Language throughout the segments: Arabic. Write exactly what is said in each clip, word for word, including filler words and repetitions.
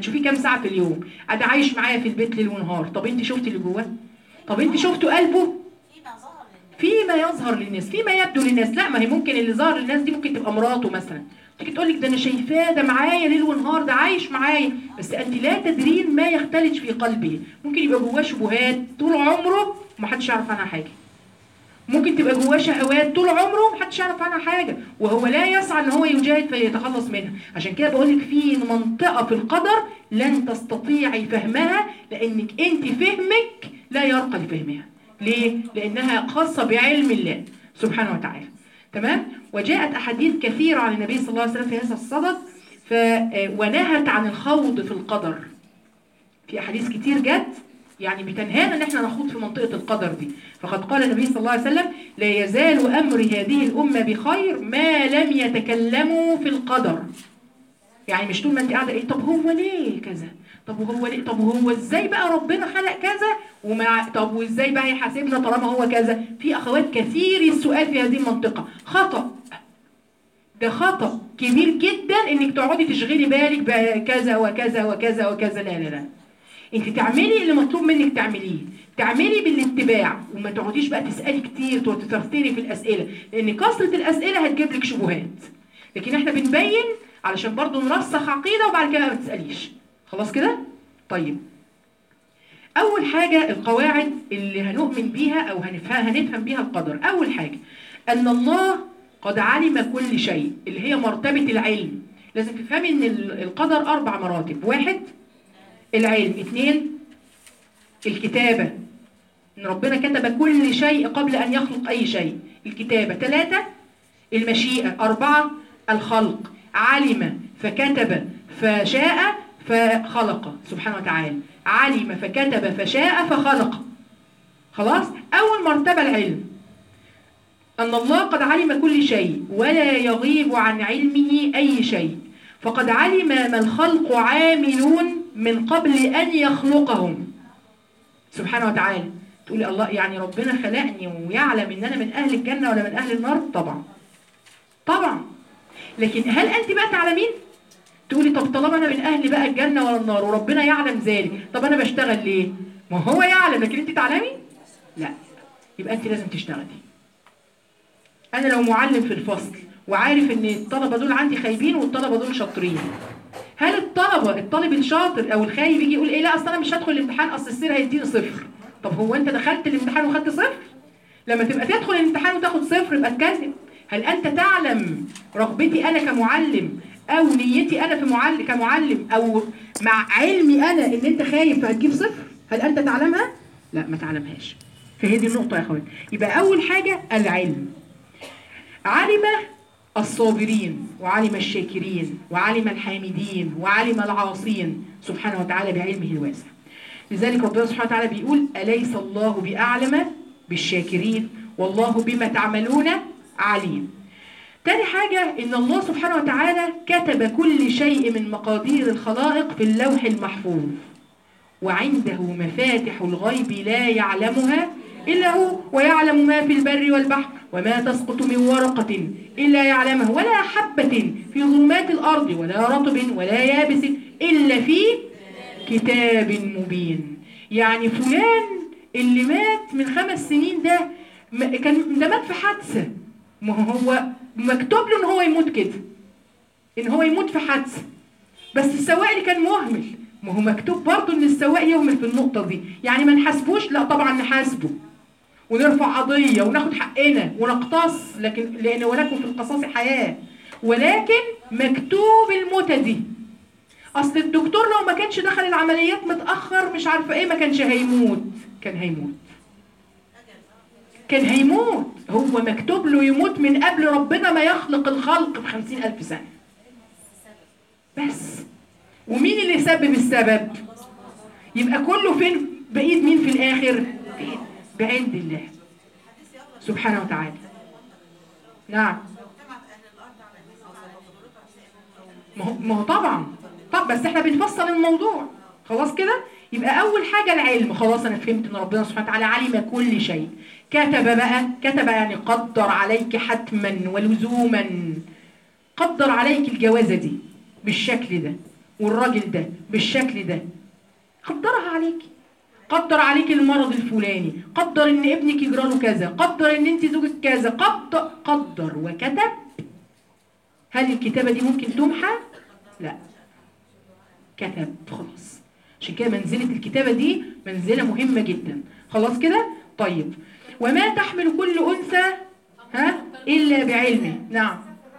تشوفيه كام ساعه في اليوم، قاعد عايش معايا في البيت ليل ونهار. طب انت شفتي اللي جواه؟ طب انت شفتوا قلبه؟ فيما يظهر للناس، فيما يبدو للناس. لا، ما هي ممكن اللي ظاهر للناس دي ممكن تبقى مراته مثلا، تيجي تقول لك ده انا شايفاه، ده معايا ليل ونهار، ده عايش معايا، بس انت لا تدرين ما يختلج في قلبه. ممكن يبقى جواه شبهات طول عمره ومحدش يعرف عنها حاجه، ممكن تبقى جواه شهوات طول عمره ومحدش يعرف عنها حاجه، وهو لا يسعى ان هو يجاهد فيتخلص منها. عشان كده بقول لك في منطقه في القدر لن تستطيعي فهمها، لانك انت فهمك لا يرقى لفهمها. ليه؟ لانها خاصه بعلم الله سبحانه وتعالى. تمام؟ وجاءت احاديث كثيره عن النبي صلى الله عليه وسلم في هذا الصدد، ف ونهت عن الخوض في القدر. في احاديث كتير جت يعني بتنهانا ان احنا نخوض في منطقه القدر دي. فقد قال النبي صلى الله عليه وسلم: لا يزال امر هذه الامه بخير ما لم يتكلموا في القدر. يعني مش طول ما انت قاعده ايه طب هو ليه كذا، طب وهو ليه، طب وهو ازاي بقى ربنا خلق كذا، ومع طب وازاي بقى يحاسبنا طالما هو كذا. في اخوات كثير السؤال في هذه المنطقه خطأ. ده خطأ كبير جدا انك تقعدي تشغلي بالك بكذا وكذا وكذا وكذا. لا لا لا، انت تعملي اللي مطلوب منك تعمليه، تعملي بالاتباع، وما تقعديش بقى تسالي كتير وتثرثري في الاسئله، لان كثره الاسئله هتجيب لك شبهات. لكن احنا بنبين علشان برضو نرسخ عقيده، وبعد كده ما تساليش. خلاص كده؟ طيب، اول حاجه القواعد اللي هنؤمن بيها او هنفهم هنفهم بيها القدر. اول حاجه ان الله قد علم كل شيء، اللي هي مرتبه العلم. لازم تفهمي ان القدر اربع مراتب: واحد العلم، اثنين الكتابة، ان ربنا كتب كل شيء قبل ان يخلق اي شيء، الكتابة. ثلاثة المشيئة. أربعة الخلق، علم فكتب فشاء فخلق سبحانه وتعالى. علم فكتب فشاء فخلق. خلاص؟ أول مرتبة العلم، أن الله قد علم كل شيء ولا يغيب عن علمه أي شيء، فقد علم ما الخلق عاملون من قبل أن يخلقهم سبحانه وتعالى. تقولي الله يعني ربنا خلقني ويعلم ان انا من اهل الجنة ولا من اهل النار؟ طبعا طبعا. لكن هل انت بقى تعلمين؟ تقولي طب طالما انا من اهل بقى الجنة ولا النار وربنا يعلم ذلك، طب انا بشتغل ليه؟ ما هو يعلم لكن انت تعلمي؟ لا، يبقى انت لازم تشتغلي. انا لو معلم في الفصل وعارف ان الطلبة دول عندي خايبين والطلبة دول شاطرين، هل الطلبة الطالب الشاطر او الخايب يجي يقول ايه لا اصل انا مش هدخل الامتحان اصل السير هيديني صفر؟ طب هو انت دخلت الامتحان وخدت صفر؟ لما تبقى تدخل الامتحان وتاخد صفر يبقى اتكلم. هل انت تعلم رغبتي انا كمعلم او نيتي انا في معلم كمعلم، او مع علمي انا ان انت خايب فهتجيب صفر؟ هل انت تعلمها؟ لا، ما تعلمهاش. فهي دي النقطة يا اخوان. يبقى اول حاجة العلم. علم الصابرين وعلم الشاكرين وعلم الحامدين وعلم العاصين سبحانه وتعالى بعلمه الواسع. لذلك ربنا سبحانه وتعالى بيقول: أليس الله بأعلم بالشاكرين والله بما تعملون عليم. تاني حاجة إن الله سبحانه وتعالى كتب كل شيء من مقادير الخلائق في اللوح المحفوظ، وعنده مفاتح الغيب لا يعلمها إلا هو، ويعلم ما في البر والبحر وما تسقط من ورقة إلا يعلمها ولا حبة في ظلمات الأرض ولا رطب ولا يابس إلا في كتاب مبين. يعني فلان اللي مات من خمس سنين ده كان ده مات في حادثة، ما هو مكتوب له إن هو يموت كده، إن هو يموت في حادثة، بس السواق اللي كان مهمل ما هو مكتوب برضه إن السواق يهمل في النقطة دي. يعني ما نحاسبوش؟ لا طبعا نحاسبه ونرفع قضية وناخد حقنا ونقتص، لكن لأن ولكم في القصاص حياة، ولكن مكتوب الموتة دي. أصل الدكتور لو ما كانش دخل العمليات متأخر مش عارفة إيه ما كانش هيموت، كان هيموت كان هيموت هو مكتوب له يموت من قبل ربنا ما يخلق الخلق بخمسين ألف سنة بس. ومين اللي سبب السبب؟ يبقى كله فين؟ بإيد مين في الآخر؟ بإيد بعند الله سبحانه وتعالى. نعم، ما هو ما هو طبعا طب بس احنا بنفصل الموضوع. خلاص كده؟ يبقى اول حاجه العلم. خلاص انا فهمت ان ربنا سبحانه وتعالى علم كل شيء. كتب بقى، كتب يعني قدر عليك حتما ولزوما، قدر عليك الجوازه دي بالشكل ده، والراجل ده بالشكل ده، قدرها عليكي. قدر عليك المرض الفلاني، قدر ان ابنك يجراله كذا، قدر ان انت زوجك كذا، قدر قدر وكتب. هل الكتابة دي ممكن تمحى؟ لا، كتب خلاص. عشان كده منزلة الكتابة دي منزلة مهمة جدا. خلاص كده؟ طيب، وما تحمل كل أنثى ها إلا بعلمه. نعم،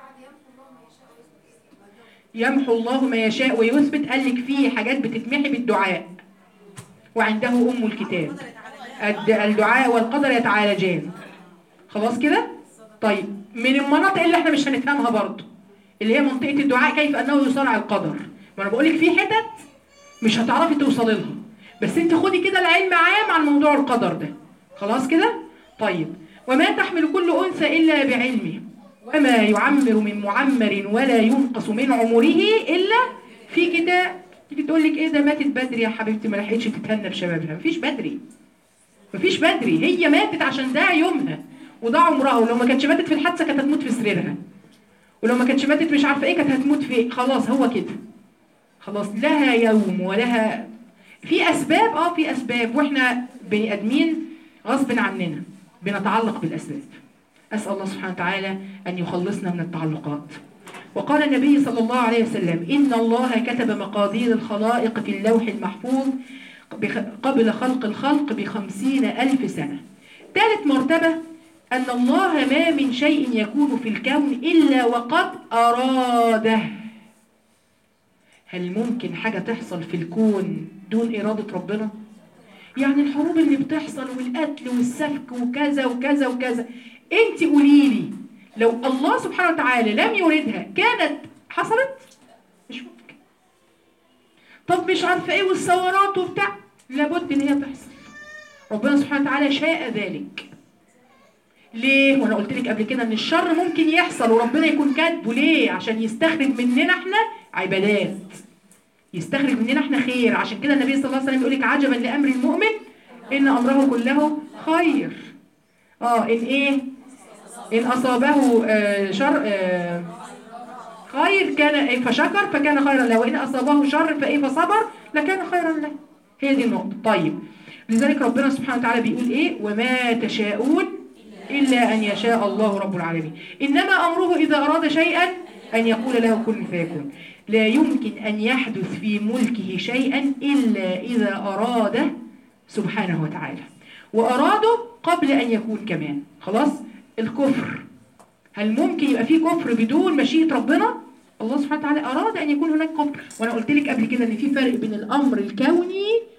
يمحو الله ما يشاء ويثبت. قال لك فيه حاجات بتتمحي بالدعاء، وعنده أم الكتاب. الدعاء والقدر يتعالجان. خلاص كده؟ طيب، من المناطق اللي احنا مش هنفهمها برضه اللي هي منطقة الدعاء، كيف أنه يصارع القدر. ما أنا بقولك في حتت مش هتعرفي توصلي لها، بس انت خدي كده العلم عام عن موضوع القدر ده. خلاص كده؟ طيب، وما تحمل كل أنثى إلا بعلمه وما يعمر من معمر ولا ينقص من عمره إلا في كتاب. تيجي تقول لك ايه ده ماتت بدري يا حبيبتي، ما لحقتش تتهنى بشبابها. مفيش بدري، مفيش بدري. هي ماتت عشان ده يومها وده عمرها، ولو ما كانتش ماتت في الحادثه كانت هتموت في سريرها، ولو ما كانتش ماتت مش عارفه ايه كانت هتموت في إيه. خلاص هو كده، خلاص لها يوم ولها. في اسباب، اه في اسباب، واحنا بني ادمين غصب عننا بنتعلق بالاسباب. اسال الله سبحانه وتعالى ان يخلصنا من التعلقات. وقال النبي صلى الله عليه وسلم: إن الله كتب مقادير الخلائق في اللوح المحفوظ قبل خلق الخلق بخمسين ألف سنة. ثالث مرتبة أن الله ما من شيء يكون في الكون إلا وقد أراده. هل ممكن حاجة تحصل في الكون دون إرادة ربنا؟ يعني الحروب اللي بتحصل والقتل والسفك وكذا وكذا وكذا، انت قوليلي لو الله سبحانه وتعالى لم يردها كانت حصلت؟ مش ممكن. طب مش عارفه ايه والثورات وبتاع، لابد ان هي تحصل. ربنا سبحانه وتعالى شاء ذلك. ليه؟ وانا قلت لك قبل كده ان الشر ممكن يحصل وربنا يكون كاتبه. ليه؟ عشان يستخرج مننا احنا عبادات، يستخرج مننا احنا خير. عشان كده النبي صلى الله عليه وسلم يقول لك: عجبا لامر المؤمن ان امره كله خير. اه ان ايه؟ إن أصابه آه شر آه خير كان فشكر فكان خيرا له، وإن أصابه شر فإيه فصبر لكان خيرا له. هي دي النقطة. طيب، لذلك ربنا سبحانه وتعالى بيقول إيه؟ وما تشاءون إلا أن يشاء الله رب العالمين. إنما أمره إذا أراد شيئا أن يقول له كن فيكون. لا يمكن أن يحدث في ملكه شيئا إلا إذا أراده سبحانه وتعالى، وأراده قبل أن يكون كمان. خلاص؟ الكفر، هل ممكن يبقى فيه كفر بدون مشيئة ربنا؟ الله سبحانه وتعالى أراد أن يكون هناك كفر. وأنا قلت لك قبل كده إن في فرق بين الأمر الكوني